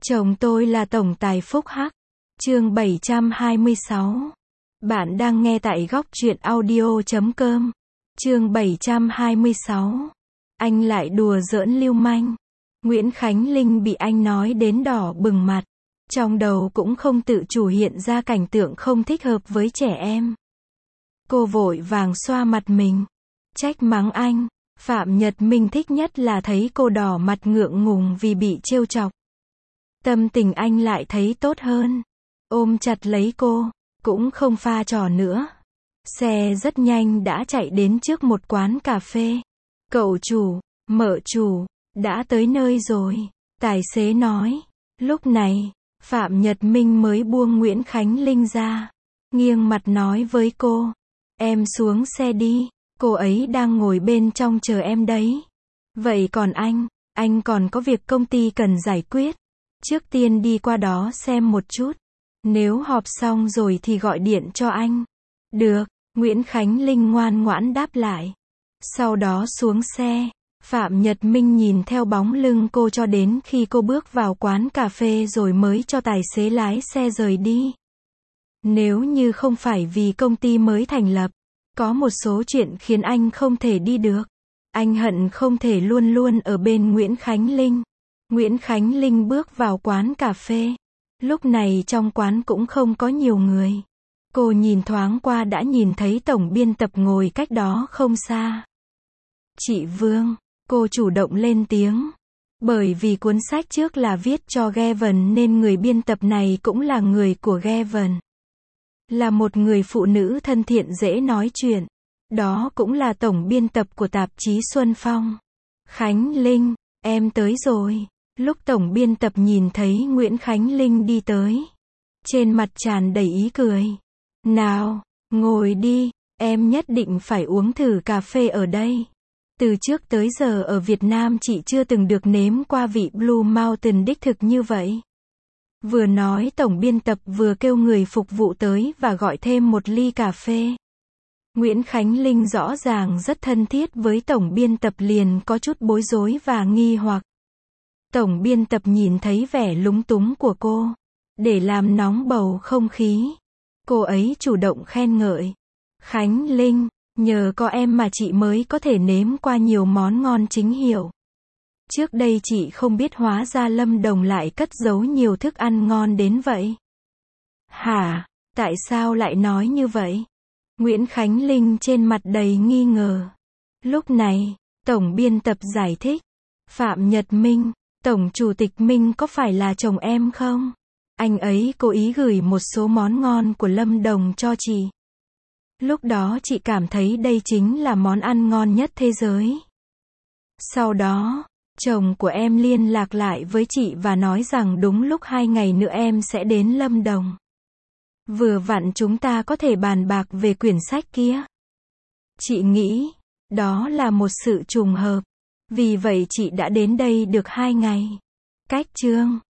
Chồng tôi là tổng tài Phúc Hắc. Chương 726. Bạn đang nghe tại góc truyện audio.com. Chương 726. Anh lại đùa giỡn lưu manh. Nguyễn Khánh Linh bị anh nói đến đỏ bừng mặt. Trong đầu cũng không tự chủ hiện ra cảnh tượng không thích hợp với trẻ em. Cô vội vàng xoa mặt mình. Trách mắng anh. Phạm Nhật Minh thích nhất là thấy cô đỏ mặt ngượng ngùng vì bị trêu chọc. Tâm tình anh lại thấy tốt hơn. Ôm chặt lấy cô, cũng không pha trò nữa. Xe rất nhanh đã chạy đến trước một quán cà phê. Cậu chủ, mợ chủ, đã tới nơi rồi, tài xế nói. Lúc này, Phạm Nhật Minh mới buông Nguyễn Khánh Linh ra. Nghiêng mặt nói với cô, em xuống xe đi, cô ấy đang ngồi bên trong chờ em đấy. Vậy còn anh còn có việc công ty cần giải quyết. Trước tiên đi qua đó xem một chút. Nếu họp xong rồi thì gọi điện cho anh. Được, Nguyễn Khánh Linh ngoan ngoãn đáp lại. Sau đó xuống xe, Phạm Nhật Minh nhìn theo bóng lưng cô cho đến khi cô bước vào quán cà phê rồi mới cho tài xế lái xe rời đi. Nếu như không phải vì công ty mới thành lập, có một số chuyện khiến anh không thể đi được. Anh hận không thể luôn luôn ở bên Nguyễn Khánh Linh. Nguyễn Khánh Linh bước vào quán cà phê. Lúc này trong quán cũng không có nhiều người. Cô nhìn thoáng qua đã nhìn thấy tổng biên tập ngồi cách đó không xa. Chị Vương, cô chủ động lên tiếng. Bởi vì cuốn sách trước là viết cho Gavin nên người biên tập này cũng là người của Gavin. Là một người phụ nữ thân thiện dễ nói chuyện. Đó cũng là tổng biên tập của tạp chí Xuân Phong. Khánh Linh, em tới rồi. Lúc tổng biên tập nhìn thấy Nguyễn Khánh Linh đi tới, trên mặt tràn đầy ý cười. Nào, ngồi đi, em nhất định phải uống thử cà phê ở đây. Từ trước tới giờ ở Việt Nam chị chưa từng được nếm qua vị Blue Mountain đích thực như vậy. Vừa nói tổng biên tập vừa kêu người phục vụ tới và gọi thêm một ly cà phê. Nguyễn Khánh Linh rõ ràng rất thân thiết với tổng biên tập liền có chút bối rối và nghi hoặc. Tổng biên tập nhìn thấy vẻ lúng túng của cô. Để làm nóng bầu không khí, cô ấy chủ động khen ngợi. Khánh Linh, nhờ có em mà chị mới có thể nếm qua nhiều món ngon chính hiệu. Trước đây chị không biết hóa ra Lâm Đồng lại cất giấu nhiều thức ăn ngon đến vậy. Hả, tại sao lại nói như vậy? Nguyễn Khánh Linh trên mặt đầy nghi ngờ. Lúc này, tổng biên tập giải thích. Phạm Nhật Minh, tổng chủ tịch Minh có phải là chồng em không? Anh ấy cố ý gửi một số món ngon của Lâm Đồng cho chị. Lúc đó chị cảm thấy đây chính là món ăn ngon nhất thế giới. Sau đó, chồng của em liên lạc lại với chị và nói rằng đúng lúc 2 ngày nữa em sẽ đến Lâm Đồng. Vừa vặn chúng ta có thể bàn bạc về quyển sách kia. Chị nghĩ, đó là một sự trùng hợp. Vì vậy chị đã đến đây được 2 ngày. Cách chương